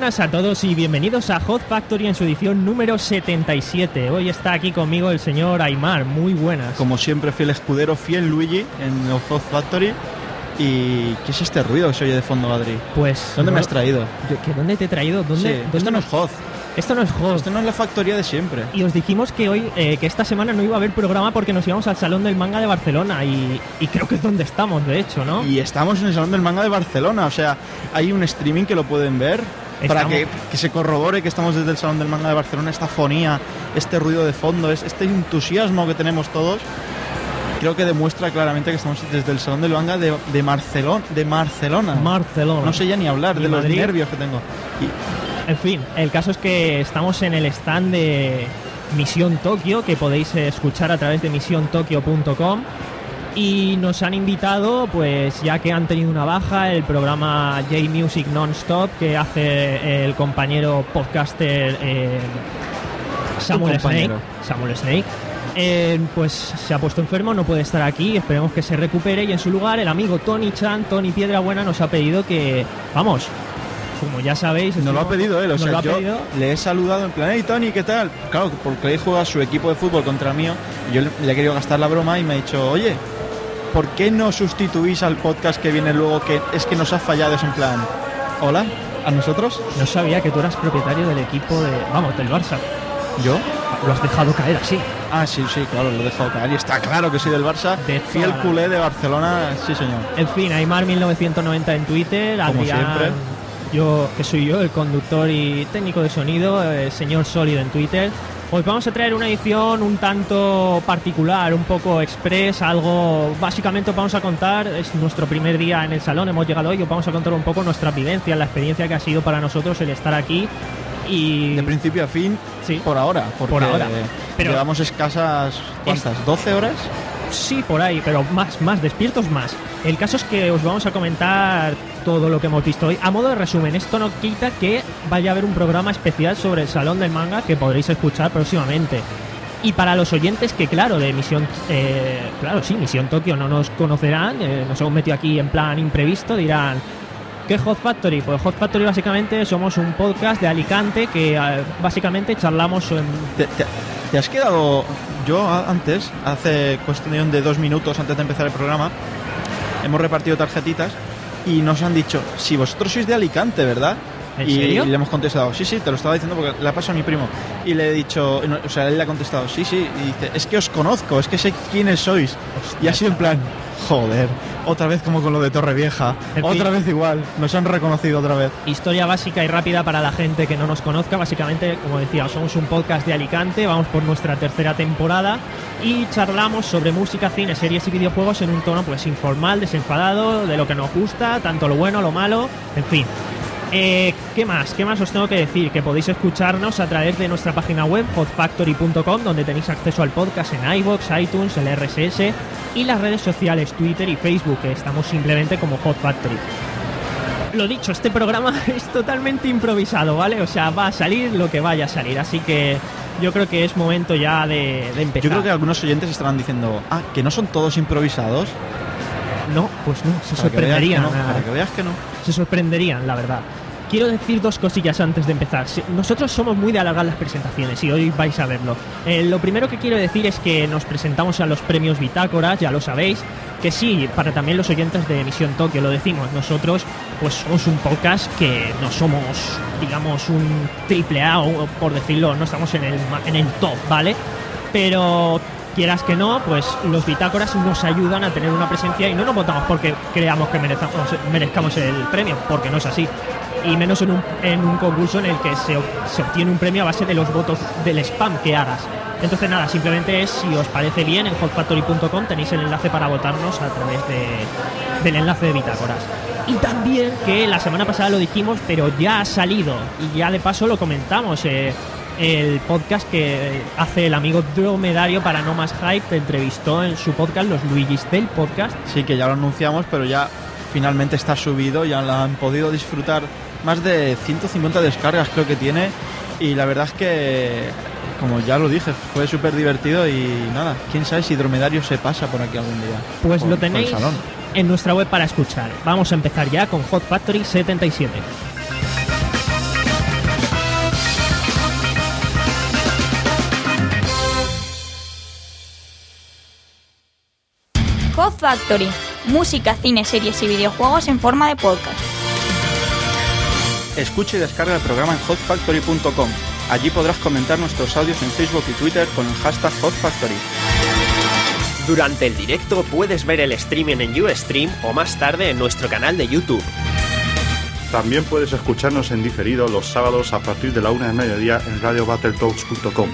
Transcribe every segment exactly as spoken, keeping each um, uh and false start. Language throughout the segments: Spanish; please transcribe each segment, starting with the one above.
buenas a todos y bienvenidos a Hot Factory en su edición número setenta y siete. Hoy está aquí conmigo el señor Aymar, muy buenas. Como siempre, fiel escudero, fiel Luigi en el Hot Factory. ¿Y qué es este ruido que se oye de fondo, Adri? Pues... ¿Dónde no, me has traído? ¿Qué, ¿Dónde te he traído? ¿Dónde, Sí, dónde esto no es Hot. Esto no es Hot. Esto no es la factoría de siempre. Y os dijimos que hoy, eh, que esta semana no iba a haber programa porque nos íbamos al Salón del Manga de Barcelona y, y creo que es donde estamos, de hecho, ¿no? Y estamos en el Salón del Manga de Barcelona, o sea, hay un streaming que lo pueden ver Estamos... para que, que se corrobore que estamos desde el Salón del Manga de Barcelona, esta fonía, este ruido de fondo, este entusiasmo que tenemos todos. Creo que demuestra claramente que estamos desde el Salón del Manga de, de, Barcelona, de Barcelona. Barcelona. No sé ya ni hablar Y de Madrid. Los nervios que tengo. Y... En fin, el caso es que estamos en el stand de Misión Tokio, que podéis escuchar a través de misión tokio punto com, y nos han invitado, pues ya que han tenido una baja, el programa J-Music Non-Stop, que hace el compañero podcaster eh, Samuel Snake. Samuel Snake. Eh, pues se ha puesto enfermo, no puede estar aquí, esperemos que se recupere, y en su lugar el amigo Tony Chan, Tony Piedrabuena, nos ha pedido que, vamos, como ya sabéis... Nos lo ha pedido él, o sea, yo pedido. le he saludado en plan, hey Tony, ¿qué tal? Claro, porque él juega su equipo de fútbol contra el mío, y yo le he querido gastar la broma y me ha dicho, oye, ¿por qué no sustituís al podcast que viene luego, que es que nos ha fallado? Es en plan, ¿hola? ¿A nosotros? No sabía que tú eras propietario del equipo de... Vamos, del Barça. ¿Yo? Lo has dejado caer así. Ah, sí, sí, claro, lo he dejado caer y está claro que soy del Barça, De fiel toda culé de Barcelona, sí señor. En fin, Aymar mil novecientos noventa en Twitter, Como Adrián, siempre. yo, que soy yo, el conductor y técnico de sonido, el señor Sólido en Twitter. Hoy vamos a traer una edición un tanto particular, un poco express, algo... Básicamente os vamos a contar, es nuestro primer día en el salón, hemos llegado hoy, os vamos a contar un poco nuestra vivencia, la experiencia que ha sido para nosotros el estar aquí. Y de principio a fin, sí, por ahora, porque por ahora. Pero llevamos escasas, ¿cuántas? ¿doce horas? Sí, por ahí, pero más, más, despiertos más. El caso es que os vamos a comentar todo lo que hemos visto hoy. A modo de resumen, esto no quita que vaya a haber un programa especial sobre el Salón del Manga que podréis escuchar próximamente. Y para los oyentes que, claro, de Misión... Eh, claro, sí, Misión Tokio no nos conocerán, eh, nos hemos metido aquí en plan imprevisto, dirán... ¿Qué es Hot Factory? Pues Hot Factory básicamente somos un podcast de Alicante que eh, básicamente charlamos en... ¿Te, te, te has quedado... Yo antes, hace cuestión de dos minutos antes de empezar el programa, hemos repartido tarjetitas y nos han dicho, si vosotros sois de Alicante, ¿verdad? ¿En y, serio? y le hemos contestado, sí, sí, te lo estaba diciendo porque le ha pasado a mi primo. Y le he dicho, no, o sea, él le ha contestado, sí, sí, y dice, es que os conozco, es que sé quiénes sois. Hostia, y ha sido en plan, joder, otra vez como con lo de Torrevieja, en otra fin, vez igual, nos han reconocido otra vez. Historia básica y rápida para la gente que no nos conozca. Básicamente, como decía, somos un podcast de Alicante, vamos por nuestra tercera temporada y charlamos sobre música, cine, series y videojuegos en un tono pues informal, desenfadado, de lo que nos gusta, tanto lo bueno, lo malo, en fin. Eh, ¿Qué más? ¿Qué más os tengo que decir? Que podéis escucharnos a través de nuestra página web hot factory punto com, donde tenéis acceso al podcast en iVoox, iTunes, el R S S y las redes sociales Twitter y Facebook, que estamos simplemente como Hot Factory. Lo dicho, este programa es totalmente improvisado, ¿vale? O sea, va a salir lo que vaya a salir, así que yo creo que es momento ya de, de empezar. Yo creo que algunos oyentes estarán diciendo, ah, que no son todos improvisados. No, pues no, se Para sorprenderían. que veas que no, para que veas que no. Se sorprenderían, la verdad. Quiero decir dos cosillas antes de empezar. Nosotros somos muy de alargar las presentaciones y hoy vais a verlo. Eh, lo primero que quiero decir es que nos presentamos a los premios Bitácoras, ya lo sabéis. Que sí, para también los oyentes de Misión Tokio, lo decimos. Nosotros pues somos un podcast que no somos, digamos, un triple A, o por decirlo, no estamos en el, en el top, ¿vale? Pero... quieras que no, pues los bitácoras nos ayudan a tener una presencia y no nos votamos porque creamos que merezcamos, merezcamos el premio, porque no es así. Y menos en un, en un concurso en el que se, se obtiene un premio a base de los votos del spam que hagas. Entonces nada, simplemente es, si os parece bien, en hot factory punto com tenéis el enlace para votarnos a través de, del enlace de bitácoras. Y también que la semana pasada lo dijimos, pero ya ha salido y ya de paso lo comentamos, eh, el podcast que hace el amigo Dromedario para No Más Hype, te entrevistó en su podcast, los Luigis del podcast. Sí, que ya lo anunciamos, pero ya finalmente está subido, ya lo han podido disfrutar. Más de ciento cincuenta descargas creo que tiene, y la verdad es que, como ya lo dije, fue súper divertido y nada, quién sabe si Dromedario se pasa por aquí algún día. Pues por, lo tenéis en nuestra web para escuchar. Vamos a empezar ya con Hot Factory setenta y siete. Hot Factory, música, cine, series y videojuegos en forma de podcast. Escucha y descarga el programa en hot factory punto com. Allí podrás comentar nuestros audios en Facebook y Twitter con el hashtag Hot Factory. Durante el directo puedes ver el streaming en Ustream o más tarde en nuestro canal de YouTube. También puedes escucharnos en diferido los sábados a partir de la una del mediodía en radio battletoads punto com.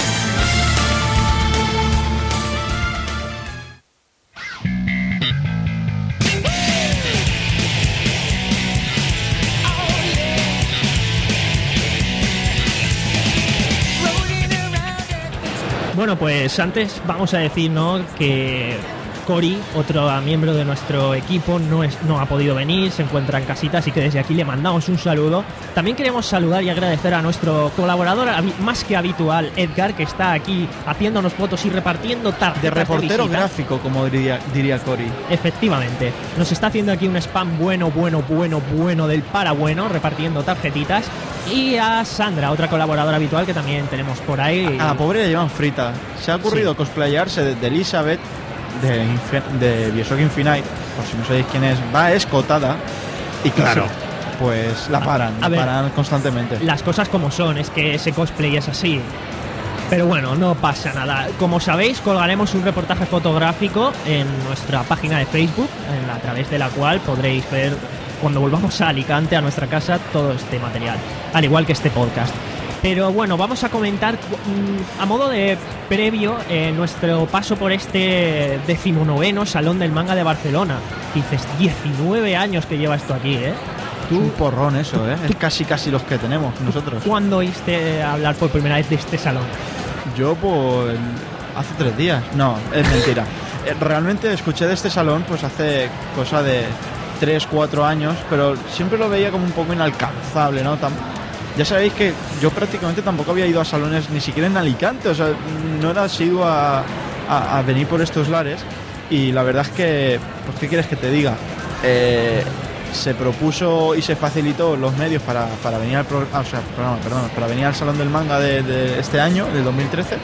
Bueno, pues antes vamos a decir, ¿no?, que Cory, otro miembro de nuestro equipo, no, es, no ha podido venir, se encuentra en casita, así que desde aquí le mandamos un saludo. También queremos saludar y agradecer a nuestro colaborador más que habitual, Edgar, que está aquí haciéndonos fotos y repartiendo tarjetas de reportero de gráfico, como diría, diría Cory. Efectivamente, nos está haciendo aquí un spam bueno, bueno, bueno, bueno del para bueno, repartiendo tarjetitas. Y a Sandra, otra colaboradora habitual que también tenemos por ahí. A la pobre la llevan frita. Se ha ocurrido sí. cosplayarse de, de Elizabeth de, de Bioshock Infinite, por si no sabéis quién es, va escotada y claro, pues la paran, a, a la ver, paran constantemente. Las cosas como son, es que ese cosplay es así. Pero bueno, no pasa nada. Como sabéis, colgaremos un reportaje fotográfico en nuestra página de Facebook, en la, a través de la cual podréis ver cuando volvamos a Alicante, a nuestra casa, todo este material, al igual que este podcast. Pero bueno, vamos a comentar mmm, a modo de previo eh, nuestro paso por este decimonoveno Salón del Manga de Barcelona. Dices, diecinueve años que lleva esto aquí, ¿eh? Tú, es un porrón eso, ¿eh? Es casi casi los que tenemos nosotros. ¿Cuándo oíste hablar por primera vez de este salón? Yo por hace tres días. No, es mentira. Realmente escuché de este salón pues hace cosa de tres, cuatro años, pero siempre lo veía como un poco inalcanzable, ¿no? Tam- ya sabéis que yo prácticamente tampoco había ido a salones ni siquiera en Alicante, o sea, no era asiduo a, a, a venir por estos lares, y la verdad es que, pues ¿qué quieres que te diga? Eh, se propuso y se facilitó los medios para, para venir al pro, ah, o sea, perdón, perdón, para venir al Salón del Manga de, de este año, del dos mil trece,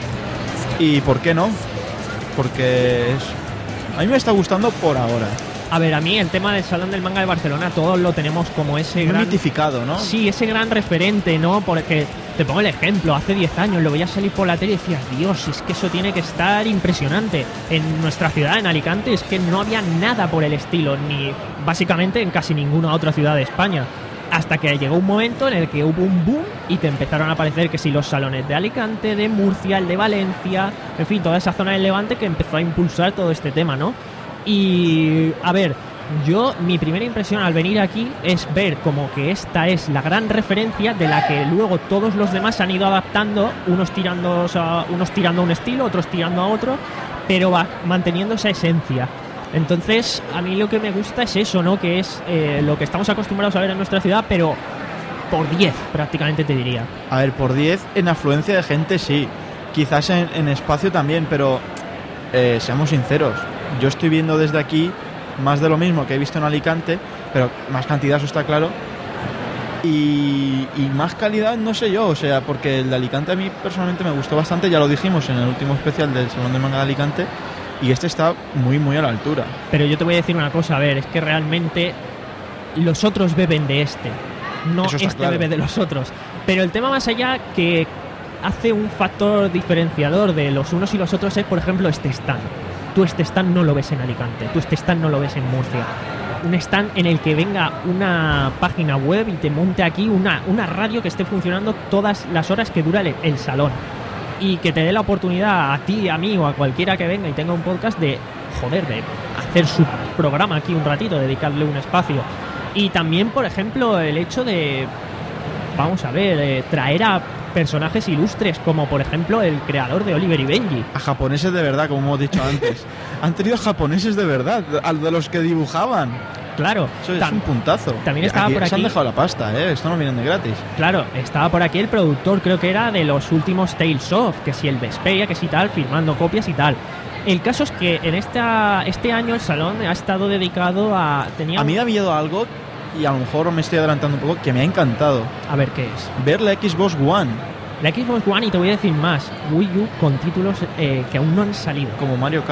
y ¿por qué no? Porque es, a mí me está gustando por ahora. A ver, a mí el tema del Salón del Manga de Barcelona todos lo tenemos como ese muy gran... mitificado, ¿no? Sí, ese gran referente, ¿no? Porque, te pongo el ejemplo, hace diez años lo veías salir por la tele y decías, Dios, es que eso tiene que estar impresionante. En nuestra ciudad, en Alicante, es que no había nada por el estilo, ni básicamente en casi ninguna otra ciudad de España. Hasta que llegó un momento en el que hubo un boom y te empezaron a aparecer que sí los salones de Alicante, de Murcia, el de Valencia, en fin, toda esa zona del Levante que empezó a impulsar todo este tema, ¿no? Y, a ver, yo, mi primera impresión al venir aquí es ver como que esta es la gran referencia de la que luego todos los demás han ido adaptando, unos tirando, o sea, unos tirando a un estilo, otros tirando a otro, pero va manteniendo esa esencia. Entonces, a mí lo que me gusta es eso, ¿no? Que es eh, lo que estamos acostumbrados a ver en nuestra ciudad, pero por diez prácticamente te diría. A ver, por diez en afluencia de gente sí, quizás en, en espacio también, pero eh, seamos sinceros, yo estoy viendo desde aquí más de lo mismo que he visto en Alicante, pero más cantidad, eso está claro, y, y más calidad no sé yo, o sea, porque el de Alicante a mí personalmente me gustó bastante, ya lo dijimos en el último especial del Salón de Manga de Alicante, y este está muy muy a la altura. Pero yo te voy a decir una cosa, a ver, es que realmente los otros beben de este, no este claro. Bebe de los otros, pero el tema más allá que hace un factor diferenciador de los unos y los otros es, por ejemplo, este stand. Tú este stand no lo ves en Alicante, tú este stand no lo ves en Murcia. Un stand en el que venga una página web y te monte aquí una, una radio que esté funcionando todas las horas que dura el, el salón. Y que te dé la oportunidad a ti, a mí o a cualquiera que venga y tenga un podcast de, joder, de hacer su programa aquí un ratito, dedicarle un espacio. Y también, por ejemplo, el hecho de, vamos a ver, eh, traer a personajes ilustres como por ejemplo el creador de Oliver y Benji. A japoneses de verdad, como hemos dicho antes. Han tenido japoneses de verdad, a de los que dibujaban. Claro. Eso es un puntazo. También estaba aquí, por aquí... Se han dejado la pasta, ¿eh? Esto no viene de gratis. Claro, estaba por aquí el productor, creo que era de los últimos Tales of, que si el Vesperia, que si tal, firmando copias y tal. El caso es que en esta este año el salón ha estado dedicado a... Tenía a mí me ha habido algo, y a lo mejor me estoy adelantando un poco, que me ha encantado. A ver, ¿qué es? Ver la Xbox One. La Xbox One, y te voy a decir más, Wii U con títulos eh, que aún no han salido. Como Mario Kart.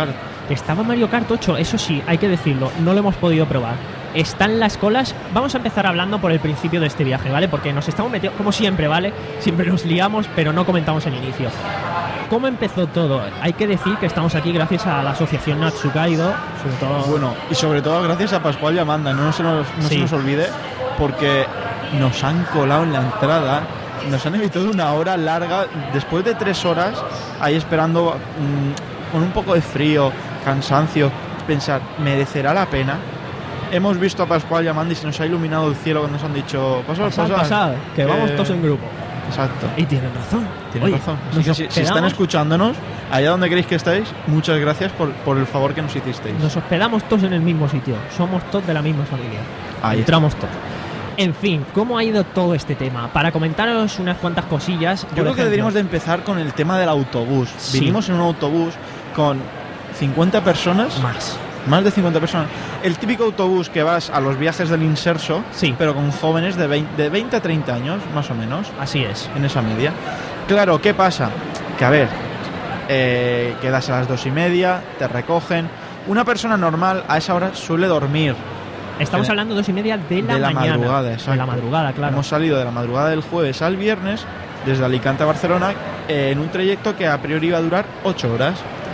Estaba Mario Kart ocho, eso sí, hay que decirlo, no lo hemos podido probar. Están las colas. Vamos a empezar hablando por el principio de este viaje, ¿vale? Porque nos estamos metiendo, como siempre, ¿vale? Siempre nos liamos, pero no comentamos el inicio. ¿Cómo empezó todo? Hay que decir que estamos aquí gracias a la asociación Natsukaido, sobre todo... Bueno, y sobre todo gracias a Pascual y Amanda, no, se nos, no Sí. se nos olvide, porque nos han colado en la entrada, nos han evitado una hora larga, después de tres horas, ahí esperando mmm, con un poco de frío, cansancio, pensar, ¿merecerá la pena? Hemos visto a Pascual y Amanda y se nos ha iluminado el cielo cuando nos han dicho, pasad, Pasad, pasad, pasad, que vamos todos en grupo. Exacto. Y tienen razón. Tienen Oye, razón. Así nos que si, si están hospedamos- escuchándonos, allá donde queréis que estéis, muchas gracias por, por el favor que nos hicisteis. Nos hospedamos todos en el mismo sitio. Somos todos de la misma familia. Ahí Entramos todos. En fin, ¿cómo ha ido todo este tema? Para comentaros unas cuantas cosillas. Yo por creo que ejemplo, deberíamos de empezar con el tema del autobús. Sí. Vinimos en un autobús con cincuenta personas, más. más de cincuenta personas. El típico autobús que vas a los viajes del Inserso, Sí. pero con jóvenes de veinte, de veinte a treinta años, más o menos, Así es. en esa media. Claro, ¿qué pasa? Que a ver, eh, quedas a las dos y media, te recogen. Una persona normal a esa hora suele dormir. Estamos Eh, hablando de dos y media de la, de la mañana. madrugada, exacto. De la madrugada, claro. Hemos salido de la madrugada del jueves al viernes desde Alicante a Barcelona eh, en un trayecto que a priori iba a durar ocho horas.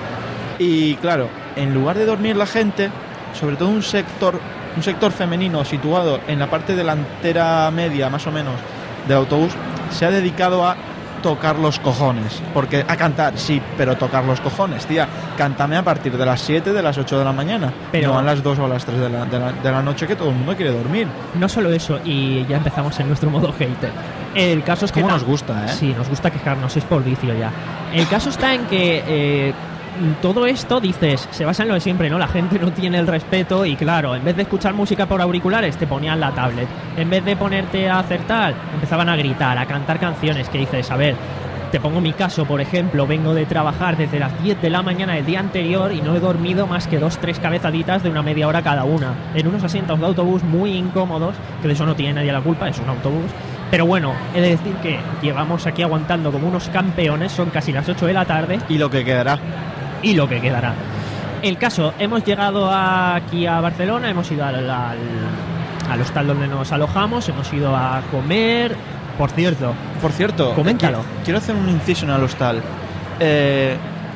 Y claro, en lugar de dormir la gente, sobre todo un sector, un sector femenino situado en la parte delantera media más o menos del autobús, se ha dedicado a tocar los cojones. Porque a cantar, sí, pero tocar los cojones, tía. Cántame a partir de las siete, de las ocho de la mañana. Pero- no a las dos o a las tres de la, de la, de la noche, que todo el mundo quiere dormir. No solo eso, y ya empezamos en nuestro modo hater. El caso es que... Cómo tam- nos gusta, ¿eh? Sí, nos gusta quejarnos, es por vicio ya. El caso está en que eh, todo esto, dices, se basa en lo de siempre, ¿no? La gente no tiene el respeto y claro, en vez de escuchar música por auriculares, te ponían la tablet. En vez de ponerte a hacer tal, empezaban a gritar, a cantar canciones que dices, a ver... Te pongo mi caso, por ejemplo, vengo de trabajar desde las diez de la mañana del día anterior y no he dormido más que dos, tres cabezaditas de una media hora cada una, en unos asientos de autobús muy incómodos, que de eso no tiene nadie la culpa, es un autobús. Pero bueno, he de decir que llevamos aquí aguantando como unos campeones, son casi las ocho de la tarde Y lo que quedará. y lo que quedará. El caso, hemos llegado aquí a Barcelona, hemos ido al, al, al hostal donde nos alojamos, hemos ido a comer. Por cierto, Por cierto, Coméntalo. eh, que- quiero hacer un inciso en el hostal. Eh,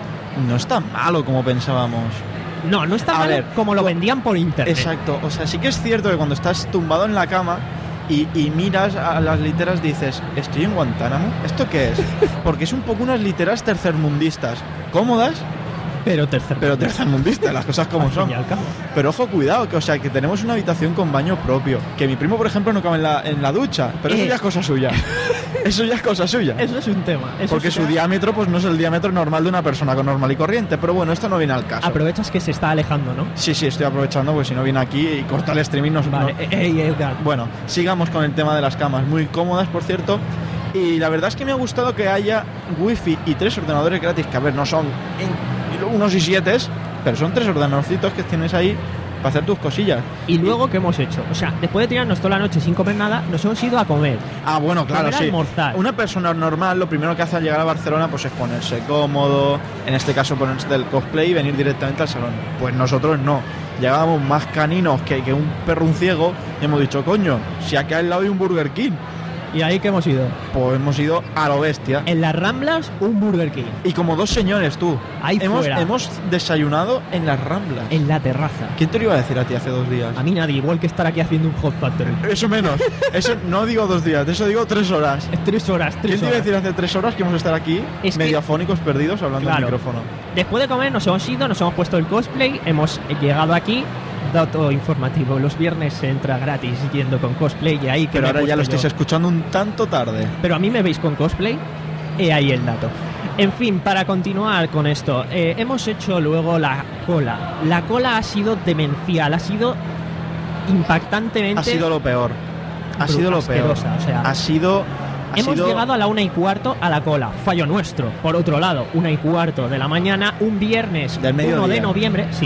no es tan malo como pensábamos. no, no está A mal ver, como lo co- vendían por internet. Exacto, o sea, sí que es cierto que cuando estás tumbado en la cama y, y miras a las literas dices, ¿estoy en Guantánamo? ¿Esto qué es? Porque es un poco unas literas tercermundistas, cómodas, Pero tercer pero tercermundistas, las cosas como al fin son. y al cabo. Pero ojo, cuidado, que o sea, que tenemos una habitación con baño propio. Que mi primo, por ejemplo, no cabe en la, en la ducha, pero eso Eh. ya es cosa suya. Eso ya es cosa suya. Eso es un tema. Eso Porque es su un tema. diámetro pues no es el diámetro normal de una persona con normal y corriente. Pero bueno, esto no viene al caso. Aprovechas que se está alejando, ¿no? Sí, sí, estoy aprovechando porque si no viene aquí y corta el streaming no... Vale, no- eh, eh, Edgar. Bueno, sigamos con el tema de las camas. Muy cómodas, por cierto. Y la verdad es que me ha gustado que haya wifi y tres ordenadores gratis. Que a ver, no son en- unos y siete, pero son tres ordenadorcitos que tienes ahí para hacer tus cosillas. Y luego, ¿qué hemos hecho? O sea, después de tirarnos toda la noche sin comer nada, nos hemos ido a comer. Ah, bueno, claro, Comer, sí. almorzar. Una persona normal lo primero que hace al llegar a Barcelona pues es ponerse cómodo, en este caso ponerse del cosplay y venir directamente al salón. Pues nosotros no. Llegábamos más caninos que, que un perro un ciego y hemos dicho, coño, si aquí al lado hay un Burger King, ¿Y ahí qué hemos ido? pues hemos ido a lo bestia. En las Ramblas, un Burger King. Y como dos señores, tú. Ahí hemos, fuera. hemos desayunado en las Ramblas. En la terraza. ¿Quién te lo iba a decir a ti hace dos días? A mí nadie, igual que estar aquí haciendo un Hot Factory. Eso menos. Eso no digo dos días, de eso digo tres horas. Tres horas, tres ¿Quién te iba a horas. decir hace tres horas que vamos a estar aquí, Es que- mediafónicos perdidos, hablando Claro. al micrófono? Después de comer nos hemos ido, nos hemos puesto el cosplay, hemos llegado aquí. Dato informativo, los viernes se entra gratis yendo con cosplay y ahí que Pero me he ahora ya lo puesto estáis yo. escuchando un tanto tarde. Pero a mí me veis con cosplay, y ahí el dato. En fin, para continuar con esto, eh, hemos hecho luego la cola. La cola ha sido demencial, ha sido impactantemente... Ha sido lo peor. Ha sido lo peor. asquerosa, o sea, Ha sido... ha hemos sido- llegado a la una y cuarto a la cola, fallo nuestro. Por otro lado, una y cuarto de la mañana, un viernes Del mediodía. uno de noviembre, sí,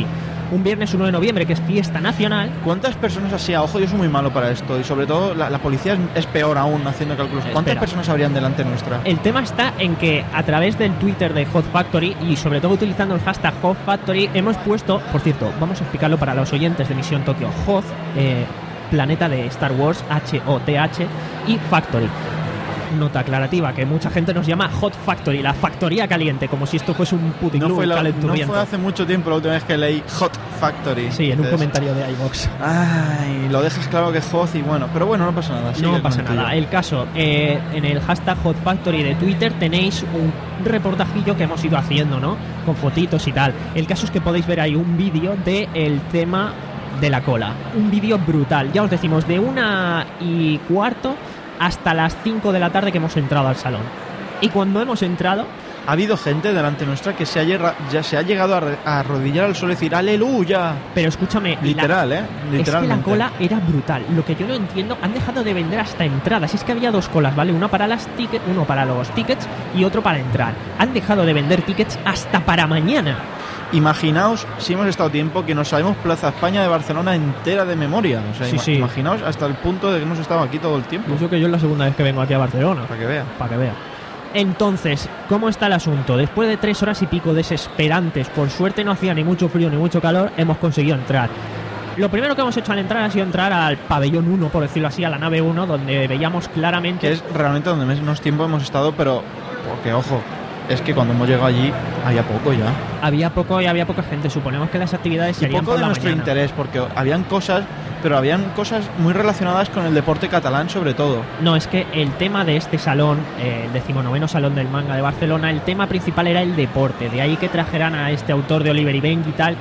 un viernes uno de noviembre, que es fiesta nacional. ¿Cuántas personas así a ojo? Yo soy muy malo para esto y sobre todo la, la policía es, es peor aún haciendo cálculos. ¿Cuántas Espera. personas habrían delante nuestra? El tema está en que a través del Twitter de Hot Factory y sobre todo utilizando el hashtag Hot Factory hemos puesto, por cierto, vamos a explicarlo para los oyentes de Misión Tokio, Hoth, eh, planeta de Star Wars, H O T H, y Factory. Nota aclarativa, que mucha gente nos llama Hot Factory, la factoría caliente, como si esto fuese un puticlub No fue, la- no calenturiento. fue hace mucho tiempo la última vez que leí Hot Factory. Sí, en un Entonces, comentario de iVox. Ay, lo dejas claro que es Hot y bueno, pero bueno, no pasa nada. sigue No con pasa el tuyo. nada. El caso, eh, en el hashtag Hot Factory de Twitter tenéis un reportajillo que hemos ido haciendo, ¿no? Con fotitos y tal. El caso es que podéis ver ahí un vídeo del tema de la cola. Un vídeo brutal. Ya os decimos, de una y cuarto hasta las cinco de la tarde que hemos entrado al salón. Y cuando hemos entrado, Ha habido gente delante nuestra que se ha, llega- ya se ha llegado a, re- a arrodillar al suelo y decir ¡Aleluya! pero escúchame, la- Literal, ¿eh? es que Literalmente. la cola era brutal. Lo que yo no entiendo, han dejado de vender hasta entradas. Es que había dos colas, ¿vale? Una para las tickets, uno para los tickets y otro para entrar. Han dejado de vender tickets hasta para mañana. Imaginaos, si hemos estado tiempo, que nos sabemos Plaza España de Barcelona entera de memoria. O sea, Sí, ima- sí. imaginaos hasta el punto de que hemos estado aquí todo el tiempo. Yo que yo es la segunda vez que vengo aquí a Barcelona. Para que vea. Para que vea. Entonces, ¿cómo está el asunto? Después de tres horas y pico desesperantes, por suerte no hacía ni mucho frío ni mucho calor, hemos conseguido entrar. Lo primero que hemos hecho al entrar ha sido entrar al pabellón uno, por decirlo así, a la nave uno, donde veíamos claramente... Que es realmente donde menos tiempo hemos estado, pero porque ojo, es que cuando hemos llegado allí había poco ya. Había poco y había poca gente. Suponemos que las actividades Y serían poco por de la nuestro mañana. interés, porque habían cosas, pero habían cosas muy relacionadas con el deporte catalán sobre todo. No, es que el tema de este salón, eh, el decimonoveno salón del manga de Barcelona, el tema principal era el deporte. De ahí que trajeran a este autor de Oliver y Benji y tal.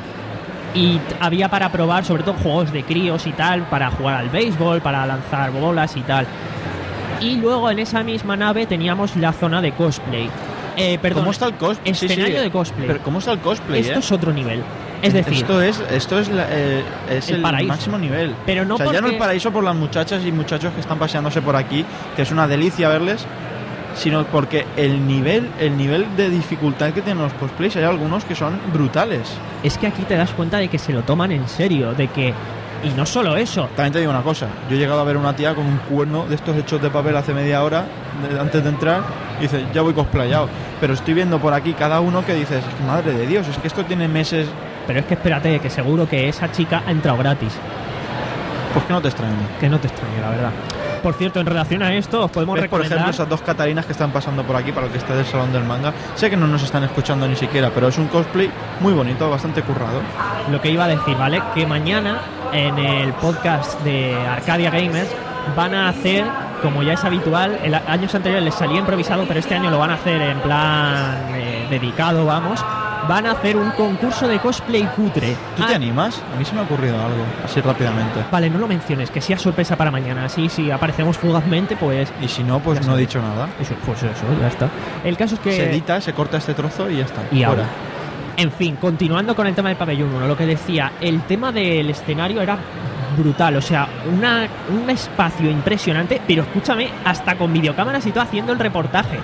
Y t- había para probar, sobre todo, juegos de críos y tal, para jugar al béisbol, para lanzar bolas y tal. Y luego en esa misma nave teníamos la zona de cosplay. Eh, perdón, ¿Cómo está el cosplay? Sí, escenario sí. de cosplay. Pero ¿cómo está el cosplay? Esto eh? es otro nivel. Es decir, esto es, esto es, la- eh, es El el, paraíso. máximo nivel. Pero no o sea, ya no porque- el paraíso por las muchachas y muchachos que están paseándose por aquí, que es una delicia verles, sino porque el nivel, el nivel de dificultad que tienen los cosplays, hay algunos que son brutales. es que aquí te das cuenta de que se lo toman en serio, de que... Y no solo eso, También te digo una cosa, yo he llegado a ver una tía con un cuerno de estos hechos de papel hace media hora de- antes de entrar y dice, ya voy cosplayado. Pero estoy viendo por aquí cada uno que dices, madre de Dios, es que esto tiene meses, pero es que espérate, que seguro que esa chica ha entrado gratis. pues que no te extrañe. Que no te extrañe, la verdad. Por cierto, en relación a esto, os podemos ¿Ves, por recomendar... ejemplo, esas dos Catarinas que están pasando por aquí para el que esté del Salón del Manga? Sé que no nos están escuchando ni siquiera, pero es un cosplay muy bonito, bastante currado. Lo que iba a decir, ¿vale? Que mañana en el podcast de Arcadia Gamers van a hacer, como ya es habitual, en años anteriores les salía improvisado, pero este año lo van a hacer en plan eh, dedicado, vamos. Van a hacer un concurso de cosplay cutre. ¿Tú te Ah, animas? A mí se me ha ocurrido algo, así rápidamente. Vale, no lo menciones, que sea sorpresa para mañana. Así, si aparecemos fugazmente, pues... Y si no, pues Ya no he sabes. dicho nada. Eso, pues eso, ya está. El caso es que... Se edita, se corta este trozo y ya está. Y fuera. ahora. En fin, continuando con el tema del pabellón uno, lo que decía, el tema del escenario era brutal, o sea, una, un espacio impresionante, pero escúchame, hasta con videocámaras y todo haciendo el reportaje.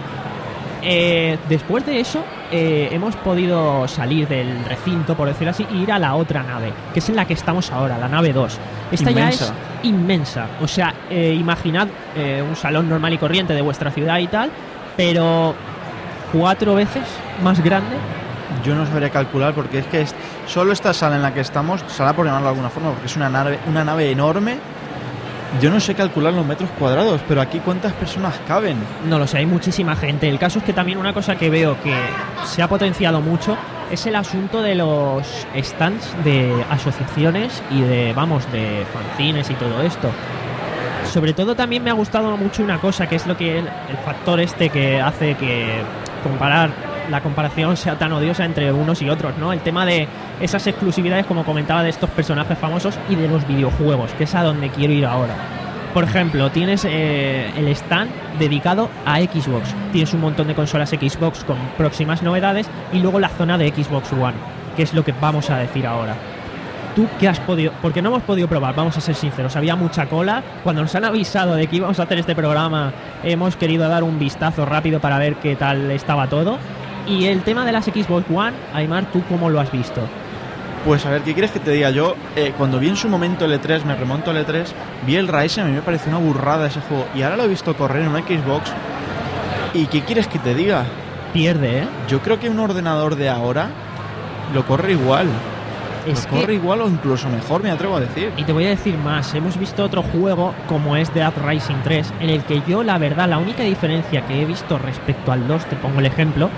Eh, después de eso, eh, hemos podido salir del recinto, por decirlo así, e ir a la otra nave, que es en la que estamos ahora, la nave dos. Esta Inmensa. ya es inmensa, o sea, eh, imaginad eh, un salón normal y corriente de vuestra ciudad y tal, pero cuatro veces más grande. Yo no sabría calcular porque es que es, solo esta sala en la que estamos, sala por llamarlo de alguna forma, porque es una nave, una nave enorme. Yo no sé calcular los metros cuadrados, pero aquí cuántas personas caben. No lo sé, hay muchísima gente. El caso es que también una cosa que veo que se ha potenciado mucho es el asunto de los stands de asociaciones y de, vamos, de fanzines y todo esto. Sobre todo también me ha gustado mucho una cosa, que es lo que el, el factor este que hace que comparar la comparación sea tan odiosa entre unos y otros, ¿no? El tema de esas exclusividades, como comentaba, de estos personajes famosos y de los videojuegos, que es a donde quiero ir ahora. Por ejemplo, tienes eh, el stand dedicado a Xbox. Tienes un montón de consolas Xbox con próximas novedades y luego la zona de Xbox One, que es lo que vamos a decir ahora. ¿Tú qué has podido...? Porque no hemos podido probar, vamos a ser sinceros. Había mucha cola. Cuando nos han avisado de que íbamos a hacer este programa, hemos querido dar un vistazo rápido para ver qué tal estaba todo. Y el tema de las Xbox One, Aymar, ¿tú cómo lo has visto? Pues a ver, ¿qué quieres que te diga? Yo, eh, cuando vi en su momento el E tres, me remonto al E tres, vi el Ryzen, a mí me pareció una burrada ese juego. Y ahora lo he visto correr en una Xbox. ¿Y qué quieres que te diga? Pierde, ¿eh? Yo creo que un ordenador de ahora lo corre igual. Es lo corre que... igual o incluso mejor, me atrevo a decir. Y te voy a decir más, hemos visto otro juego como es Dead Rising tres, en el que yo, la verdad, la única diferencia que he visto respecto al dos, te pongo el ejemplo,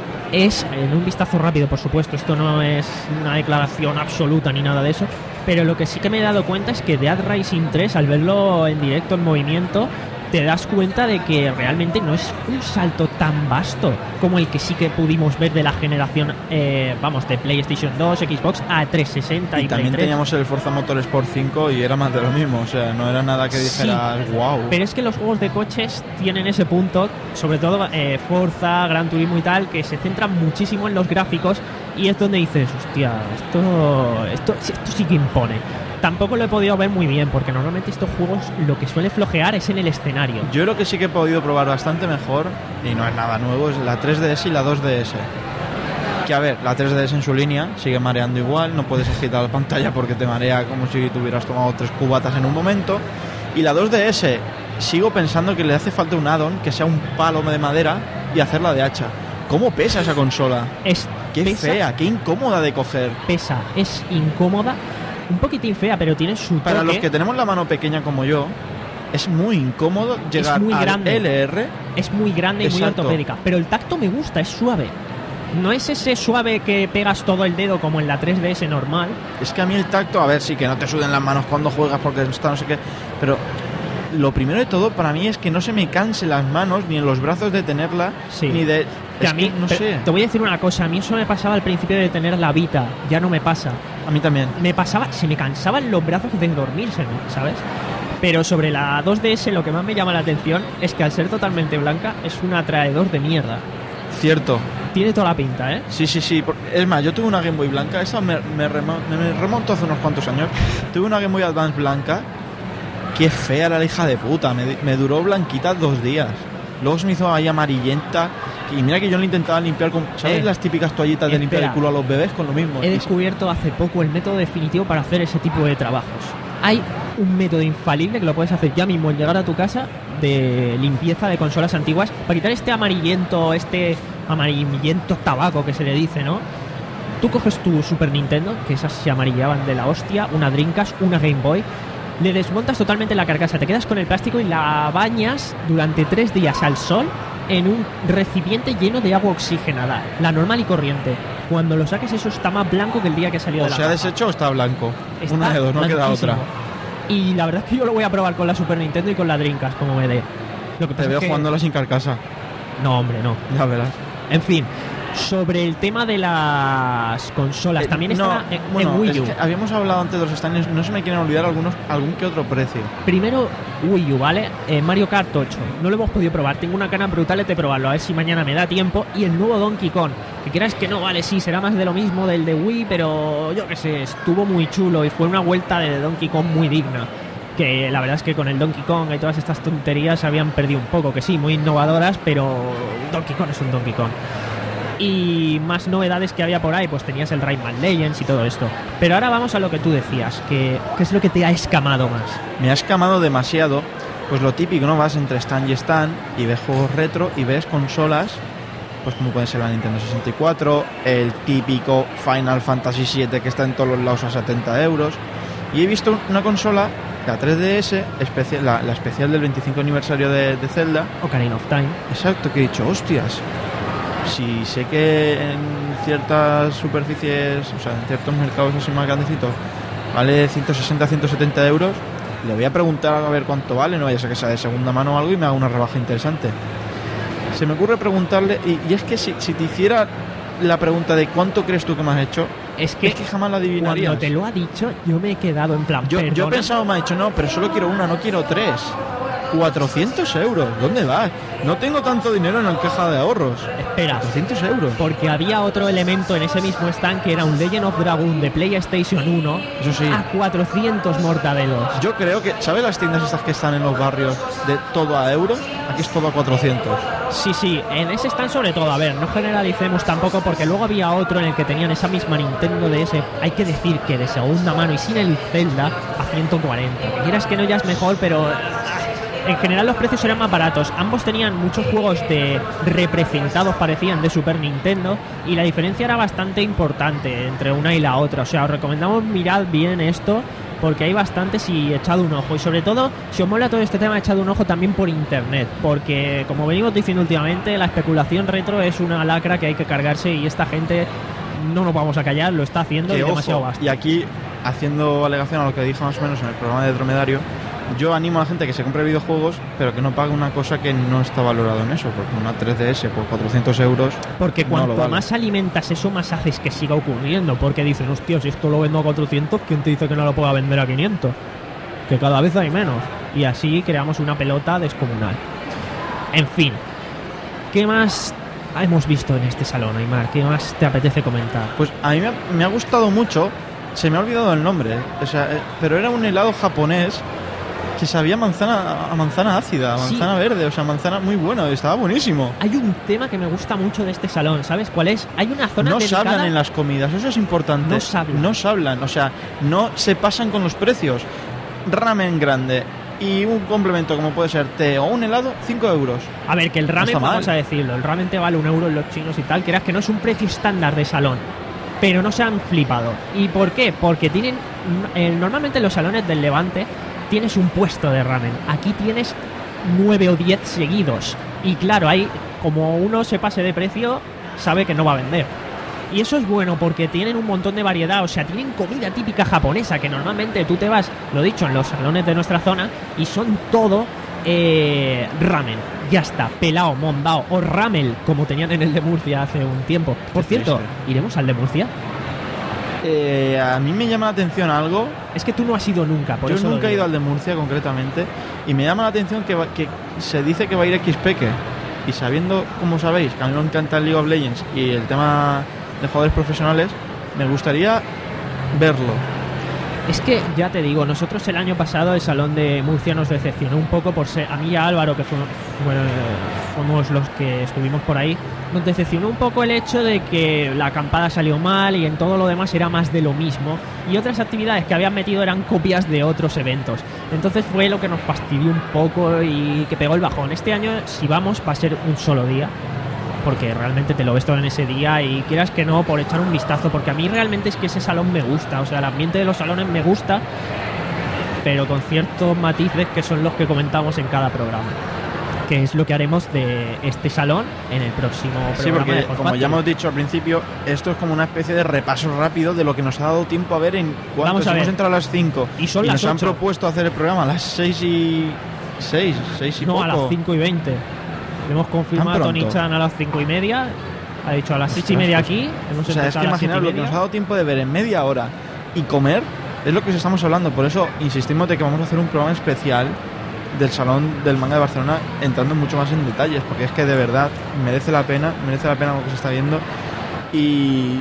es, en un vistazo rápido, por supuesto, esto no es una declaración absoluta ni nada de eso, pero lo que sí que me he dado cuenta es que Dead Rising tres, al verlo en directo, en movimiento, te das cuenta de que realmente no es un salto tan vasto como el que sí que pudimos ver de la generación, eh, vamos, de PlayStation dos, Xbox a trescientos sesenta y, Y también Play tres. teníamos el Forza Motorsport cinco y era más de lo mismo, o sea, no era nada que dijeras, Sí, wow. pero es que los juegos de coches tienen ese punto, sobre todo eh, Forza, Gran Turismo y tal, que se centran muchísimo en los gráficos y es donde dices, hostia, esto, esto, esto sí que impone. Tampoco lo he podido ver muy bien, porque normalmente estos juegos lo que suele flojear es en el escenario. Yo lo que sí que he podido probar bastante mejor, y no es nada nuevo, es la tres D S y la dos D S. Que a ver, la tres D S en su línea sigue mareando igual, no puedes agitar la pantalla porque te marea como si tuvieras tomado tres cubatas en un momento. Y la dos D S, sigo pensando que le hace falta un add-on que sea un palo de madera y hacerla de hacha. ¿Cómo pesa esa consola? Es Qué pesa, fea, qué incómoda de coger. Pesa, es incómoda, un poquitín fea, pero tiene su toque. Para los que tenemos la mano pequeña como yo, es muy incómodo llegar muy al grande. L R. Es muy grande y muy Exacto. ortopédica, pero el tacto me gusta, es suave. No es ese suave que pegas todo el dedo como en la tres D S normal. Es que a mí el tacto, a ver, sí que no te suden las manos cuando juegas porque está no sé qué, pero lo primero de todo para mí es que no se me canse las manos ni en los brazos de tenerla, Sí. ni de... Que es a mí, que no pero sé, te voy a decir una cosa, a mí eso me pasaba al principio de tener la Vita, ya no me pasa. a mí también. Me pasaba, se me cansaban los brazos de dormirse, ¿sabes? Pero sobre la dos D S lo que más me llama la atención es que al ser totalmente blanca es un atraedor de mierda. Cierto. Tiene toda la pinta, ¿eh? Sí, sí, sí. por- Es más, yo tuve una Game Boy blanca, esa me, me, remo- me remonto hace unos cuantos años. Tuve una Game Boy Advance blanca. Qué fea era la hija de puta. Me, me duró blanquita dos días. Luego se me hizo ahí amarillenta. Y mira que yo lo intentaba limpiar con... ¿Sabes Eh, las típicas toallitas de limpiar el espera. culo a los bebés? Con lo mismo. He Y- descubierto hace poco el método definitivo para hacer ese tipo de trabajos. Hay un método infalible que lo puedes hacer ya mismo al llegar a tu casa de limpieza de consolas antiguas para quitar este amarillento, este amarillento tabaco que se le dice, ¿no? Tú coges tu Super Nintendo, que esas se amarillaban de la hostia, una Dreamcast, una Game Boy, le desmontas totalmente la carcasa, te quedas con el plástico y la bañas durante tres días al sol en un recipiente lleno de agua oxigenada, la normal y corriente. Cuando lo saques eso está más blanco que el día que salió O de la se ha caja. deshecho o está blanco. Está Una de dos, no queda blanquísimo. otra. Y la verdad es que yo lo voy a probar con la Super Nintendo y con la Dreamcast, como me dé. Lo que Te pasa veo es que... jugándola sin carcasa. No, hombre, no. Ya verás. En fin, sobre el tema de las consolas, Eh, también no, está en, bueno, en Wii U. es que habíamos hablado antes de los stands, no se me quieren olvidar algunos, algún que otro precio. Primero, Wii U, ¿vale? Eh, Mario Kart ocho. No lo hemos podido probar. Tengo una ganas brutales de probarlo. A ver si mañana me da tiempo. Y el nuevo Donkey Kong. Que quieras que no, vale, sí, será más de lo mismo del de Wii, pero yo qué sé, estuvo muy chulo y fue una vuelta de Donkey Kong muy digna. Que la verdad es que con el Donkey Kong y todas estas tonterías se habían perdido un poco. Que sí, muy innovadoras, pero Donkey Kong es un Donkey Kong. Y más novedades que había por ahí, pues tenías el Rayman Legends y todo esto. Pero ahora vamos a lo que tú decías, que ¿qué es lo que te ha escamado más? Me ha escamado demasiado, pues lo típico, ¿no? Vas entre stand y stand y ves juegos retro y ves consolas, pues como puede ser la Nintendo sesenta y cuatro, el típico Final Fantasy siete que está en todos los lados a setenta euros. Y he visto una consola, la tres D S, especial, la, la especial del veinticinco aniversario de, de Zelda. Ocarina of Time. Exacto, que he dicho, hostias. Si sé que en ciertas superficies, o sea, en ciertos mercados así más grandecitos, vale ciento sesenta a ciento setenta euros, le voy a preguntar a ver cuánto vale, no vaya a ser que sea de segunda mano o algo y me haga una rebaja interesante. Se me ocurre preguntarle, y, y es que si, si te hiciera la pregunta de cuánto crees tú que me has hecho, Es que, es que jamás la adivinarías. cuando te lo ha dicho, yo me he quedado en plan, Yo, yo he perdona. pensado, me ha dicho, no, pero solo quiero una, no quiero tres. cuatrocientos euros. ¿Dónde vas? No tengo tanto dinero en el caja de ahorros. Espera, cuatrocientos euros. porque había otro elemento en ese mismo stand que era un Legend of Dragoon de PlayStation uno Eso sí. a cuatrocientos mortadelos. Yo creo que, ¿sabes las tiendas estas que están en los barrios de todo a euro? Aquí es todo a cuatrocientos. Sí, sí, en ese stand sobre todo, a ver, no generalicemos tampoco porque luego había otro en el que tenían esa misma Nintendo D S, hay que decir que de segunda mano y sin el Zelda a ciento cuarenta. Que quieras que no ya es mejor, pero ah, en general los precios eran más baratos. Ambos tenían muchos juegos de representados, parecían de Super Nintendo, y la diferencia era bastante importante entre una y la otra. O sea, os recomendamos mirar bien esto, porque hay bastantes y echad un ojo. Y sobre todo, si os mola todo este tema, echad un ojo también por internet, porque como venimos diciendo últimamente, la especulación retro es una lacra que hay que cargarse, y esta gente, no nos vamos a callar, lo está haciendo y Que, demasiado ojo, basta. y aquí, haciendo alegación a lo que dije más o menos en el programa de Dromedario, yo animo a la gente que se compre videojuegos, pero que no pague una cosa que no está valorado en eso, porque una tres D S por cuatrocientos euros. Porque no cuanto lo vale. más alimentas eso, más haces que siga ocurriendo. Porque dicen, hostia, si esto lo vendo a cuatrocientos, ¿quién te dice que no lo pueda vender a quinientos? Que cada vez hay menos. Y así creamos una pelota descomunal. En fin, ¿qué más hemos visto en este salón, Aymar? ¿Qué más te apetece comentar? Pues a mí me ha, me ha gustado mucho, se me ha olvidado el nombre, o sea, eh, pero era un helado japonés que sabía manzana, a manzana ácida, a Sí. manzana verde, o sea, manzana muy bueno, estaba buenísimo. Hay un tema que me gusta mucho de este salón, ¿sabes cuál es? Hay una zona No se dedicada... hablan en las comidas, eso es importante. No se hablan. No se hablan, o sea, no se pasan con los precios. Ramen grande y un complemento como puede ser té o un helado, cinco euros. A ver, que el ramen, está mal. vamos a decirlo, el ramen te vale un euro en los chinos y tal, creas que no es un precio estándar de salón, pero no se han flipado. ¿Y por qué? Porque tienen, eh, normalmente en los salones del Levante tienes un puesto de ramen, aquí tienes nueve o diez seguidos, y claro, ahí como uno se pase de precio, sabe que no va a vender. Y eso es bueno porque tienen un montón de variedad, o sea, tienen comida típica japonesa, que normalmente tú te vas, lo dicho, en los salones de nuestra zona, y son todo eh, ramen. Ya está, pelao, mondao o ramel, como tenían en el de Murcia hace un tiempo. Por Qué cierto, triste. ¿iremos al de Murcia? Eh, a mí me llama la atención algo. Es que tú no has ido nunca, por Yo eso lo nunca he ido digo. al de Murcia concretamente, y me llama la atención que, va- que se dice que va a ir X Peque, y sabiendo, como sabéis, que a mí me encanta el League of Legends y el tema de jugadores profesionales, me gustaría verlo. Es que ya te digo, nosotros el año pasado el salón de Murcia nos decepcionó un poco por ser, a mí y a Álvaro, que fuimos, bueno, fuimos los que estuvimos por ahí, nos decepcionó un poco el hecho de que la acampada salió mal y en todo lo demás era más de lo mismo, y otras actividades que habían metido eran copias de otros eventos. Entonces fue lo que nos fastidió un poco y que pegó el bajón. Este año, si vamos, va a ser un solo día, porque realmente te lo ves todo en ese día, y quieras que no, por echar un vistazo, porque a mí realmente es que ese salón me gusta, o sea, el ambiente de los salones me gusta, pero con ciertos matices que son los que comentamos en cada programa, que es lo que haremos de este salón en el próximo programa. Sí, porque de Hot como Factory. ya hemos dicho al principio, esto es como una especie de repaso rápido de lo que nos ha dado tiempo a ver en Vamos cuántos a ver. hemos entrado a las cinco Y son las nos han ocho. propuesto hacer el programa a las seis y seis, seis y No, poco. a las cinco y veinte. Le hemos confirmado a ¿Tan Tony pronto? Chan a las cinco y media. Ha dicho a las seis y Ostras, media pues, aquí. Hemos O sea, es empezado que a las siete y imaginaos lo que media. nos ha dado tiempo de ver en media hora y comer, es lo que os estamos hablando. Por eso insistimos de que vamos a hacer un programa especial del Salón del Manga de Barcelona, entrando mucho más en detalles, porque es que de verdad merece la pena, merece la pena lo que se está viendo. Y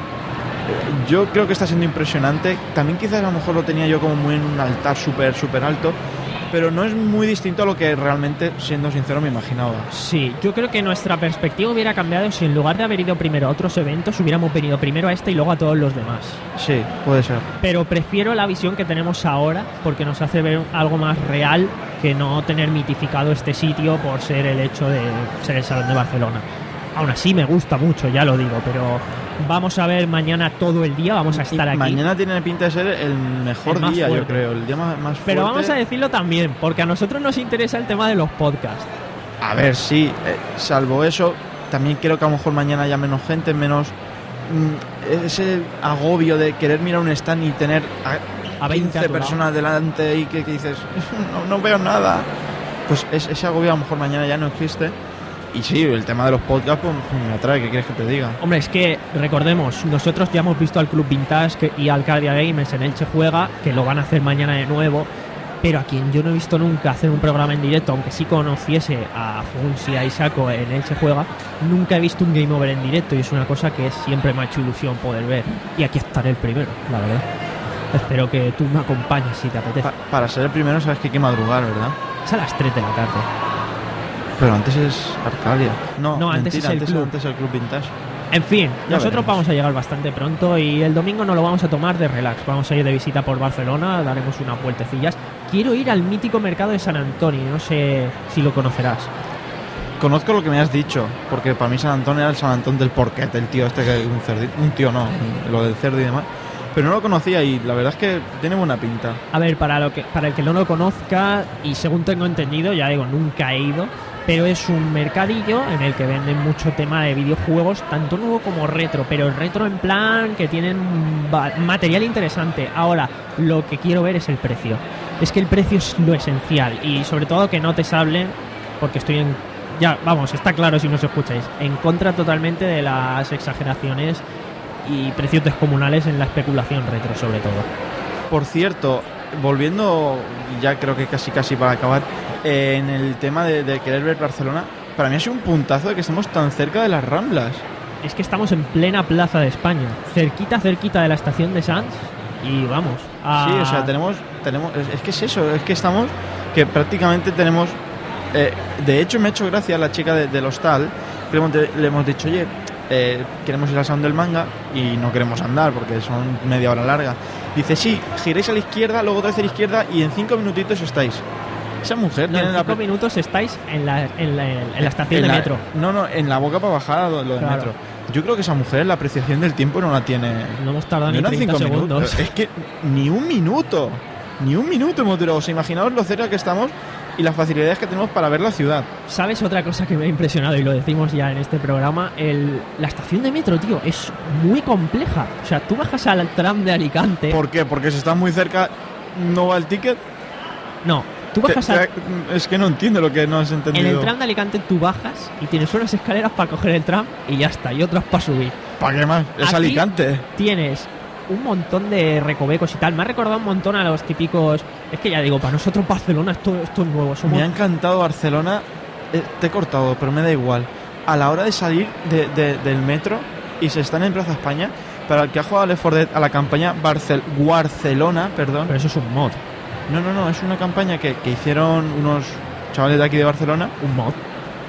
yo creo que está siendo impresionante. También quizás a lo mejor lo tenía yo como muy en un altar súper, súper alto, pero no es muy distinto a lo que realmente, siendo sincero, me imaginaba. Sí, yo creo que nuestra perspectiva hubiera cambiado si en lugar de haber ido primero a otros eventos, hubiéramos venido primero a este y luego a todos los demás. Sí, puede ser. Pero prefiero la visión que tenemos ahora, porque nos hace ver algo más real que no tener mitificado este sitio por ser el hecho de ser el Salón de Barcelona. Aún así me gusta mucho, ya lo digo, pero vamos a ver mañana todo el día, vamos a estar Y aquí. mañana tiene pinta de ser el mejor El más día, yo fuerte. creo, el día más, más Pero fuerte. vamos a decirlo también, porque a nosotros nos interesa el tema de los podcasts. A ver, sí, eh, salvo eso, también creo que a lo mejor mañana haya menos gente, menos mm, ese agobio de querer mirar un stand y tener a, A veinte a quince tu lado. personas delante y que, que dices, no, no veo nada. Pues es- ese agobio a lo mejor mañana ya no existe. Y sí, el tema de los podcasts pues, me atrae, ¿qué quieres que te diga? Hombre, es que recordemos, nosotros ya hemos visto al Club Vintage que- y al Cardia Gamers en Elche Juega, que lo van a hacer mañana de nuevo, pero a quien yo no he visto nunca hacer un programa en directo, aunque sí conociese a Funs y a Isako en El Se Juega, nunca he visto un Game Over en directo y es una cosa que siempre me ha hecho ilusión poder ver. Y aquí estaré el primero, la verdad. Espero que tú me acompañes si te apetece. Pa- para ser el primero sabes que hay que madrugar, ¿verdad? Es a las tres de la tarde. Pero antes es Arcadia. No, No, antes mentira, es el antes, club. antes el Club Vintage. En fin, Ya nosotros veremos. vamos a llegar bastante pronto y el domingo nos lo vamos a tomar de relax. Vamos a ir de visita por Barcelona, daremos unas vueltecillas. Quiero ir al mítico mercado de San Antonio, no sé si lo conocerás. Conozco lo que me has dicho, porque para mí San Antonio era el San Antón del Porquet, el tío este que un cerdito, un tío no, lo del cerdo y demás. Pero no lo conocía y la verdad es que tiene buena pinta. A ver, para, lo que, para el que no lo conozca, y según tengo entendido, ya digo, nunca he ido, pero es un mercadillo en el que venden mucho tema de videojuegos, tanto nuevo como retro, pero retro en plan que tienen va- material interesante. Ahora, lo que quiero ver es el precio. Es que el precio es lo esencial y sobre todo que no te hablen, porque estoy en... Ya, vamos, está claro si nos escucháis, en contra totalmente de las exageraciones y precios descomunales en la especulación retro sobre todo. Por cierto, volviendo, ya creo que casi casi para acabar, eh, en el tema de, de querer ver Barcelona, para mí ha sido un puntazo de que estemos tan cerca de las Ramblas. Es que estamos en plena plaza de España, cerquita, cerquita de la estación de Sants y vamos a... Sí, o sea, tenemos, tenemos es, es que es eso, es que estamos, que prácticamente tenemos... Eh, de hecho, me ha hecho gracia la chica de- del hostal, que le hemos, de- le hemos dicho, oye, eh, queremos ir al Salón del Manga y no queremos andar porque son media hora larga. Dice, sí, giréis a la izquierda, luego otra vez a la izquierda y en cinco minutitos estáis. Esa mujer No, tiene en la... cinco pre- minutos estáis en la, en la, en la estación en de la- metro. No, no, en la boca para bajar lo, lo del Claro. metro. Yo creo que esa mujer la apreciación del tiempo no la tiene... No hemos tardado ni unos treinta cinco segundos. minutos. Es que ni un minuto. Ni un minuto hemos durado. O sea, imaginaos lo cerca que estamos y las facilidades que tenemos para ver la ciudad. ¿Sabes otra cosa que me ha impresionado y lo decimos ya en este programa? El, la estación de metro, tío, es muy compleja. O sea, tú bajas al tram de Alicante... ¿Por qué? Porque si estás muy cerca, ¿no va el ticket? No, tú Te- bajas al... te- es que no entiendo lo que no has entendido. En el tram de Alicante tú bajas y tienes unas escaleras para coger el tram y ya está, y otras para subir. ¿Para qué más? Es Aquí Alicante. Tienes un montón de recovecos y tal. Me ha recordado un montón a los típicos... Es que ya digo, para nosotros Barcelona esto, esto es nuevo. Somos... Me ha encantado Barcelona. Eh, te he cortado, pero me da igual. A la hora de salir de- de- del metro y se están en Plaza España, para el que ha jugado al Left four Dead a la campaña Barcel Barcelona, perdón. Pero eso es un mod. No, no, no, es una campaña que, que hicieron unos chavales de aquí de Barcelona. Un mod.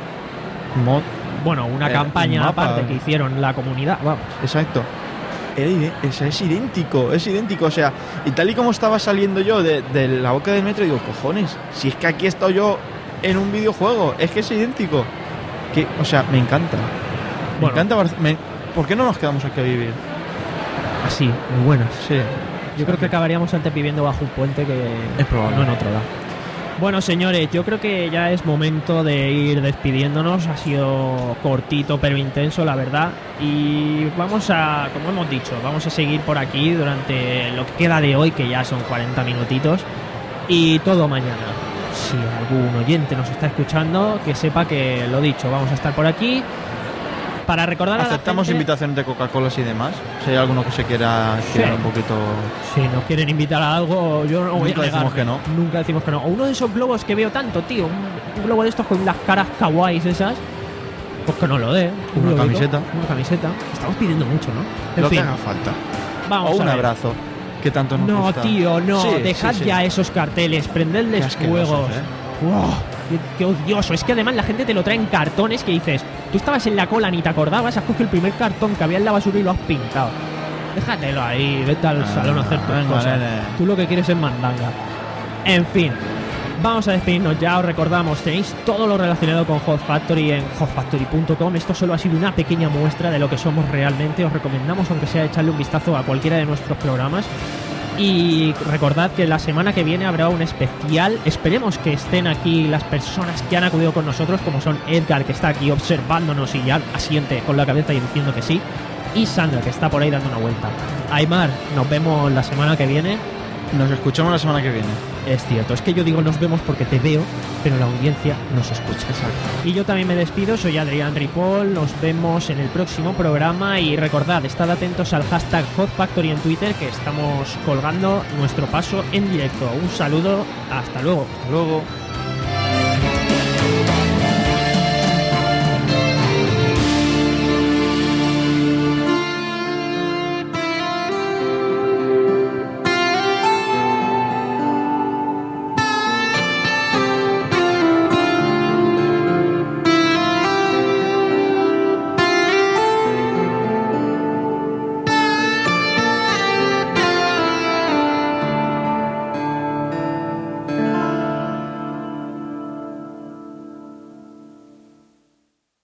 Un mod, Bueno, una Eh, campaña un mapa. aparte que hicieron la comunidad. Vamos. exacto. Era ide- es, es idéntico, es idéntico. O sea, y tal y como estaba saliendo yo de, de la boca del metro, digo, cojones, si es que aquí he estado yo en un videojuego, es que es idéntico. Que, o sea, me encanta. Me Bueno. encanta Barce- me- ¿Por qué no nos quedamos aquí a vivir? Así, muy buenas. Sí. Yo creo que acabaríamos antes viviendo bajo un puente que Es probable. no en otro lado. Bueno, señores, yo creo que ya es momento de ir despidiéndonos. Ha sido cortito pero intenso, la verdad. Y vamos a, como hemos dicho, vamos a seguir por aquí durante lo que queda de hoy, que ya son cuarenta minutitos. Y todo mañana. Si algún oyente nos está escuchando, que sepa que lo dicho, vamos a estar por aquí. Para recordar a la Aceptamos gente- invitaciones de Coca-Cola y demás. Si hay alguno que se quiera tirar Sí. un poquito. Si nos quieren invitar a algo, yo no voy Nunca a decimos negarme. que no. Nunca decimos que no. O uno de esos globos que veo tanto, tío. Un, un globo de estos con las caras kawaiis esas. Pues que nos lo dé. Un Una globito, camiseta. Una camiseta. Estamos pidiendo mucho, ¿no? En Lo fin, que haga falta. vamos O un a ver. abrazo. Que tanto nos No, gusta. tío, no. Sí, Dejad sí, sí. ya esos carteles. Prendedles Qué asquerosos, fuegos. ¿eh? ¡Wow! Qué, qué odioso. Es que además la gente te lo trae en cartones que dices, tú estabas en la cola ni te acordabas, has cogido el primer cartón que había en la basura y lo has pintado. Déjatelo ahí, vete al Ah, salón a hacer tus venga, cosas. nene. Tú lo que quieres es mandanga. En fin, vamos a despedirnos ya. Os recordamos, tenéis todo lo relacionado con Hot Factory en hot factory punto com. Esto solo ha sido una pequeña muestra de lo que somos realmente. Os recomendamos, aunque sea, echarle un vistazo a cualquiera de nuestros programas. Y recordad que la semana que viene habrá un especial. Esperemos que estén aquí las personas que han acudido con nosotros, como son Edgar, que está aquí observándonos y ya asiente con la cabeza y diciendo que sí, y Sandra, que está por ahí dando una vuelta. Aymar, nos vemos la semana que viene. Nos escuchamos la semana que viene. Es cierto, es que yo digo nos vemos porque te veo, pero la audiencia nos escucha. Exacto. Y yo también me despido, soy Adrián Ripoll, nos vemos en el próximo programa y recordad, estad atentos al hashtag Hot Factory en Twitter, que estamos colgando nuestro paso en directo. Un saludo, hasta luego. Hasta luego.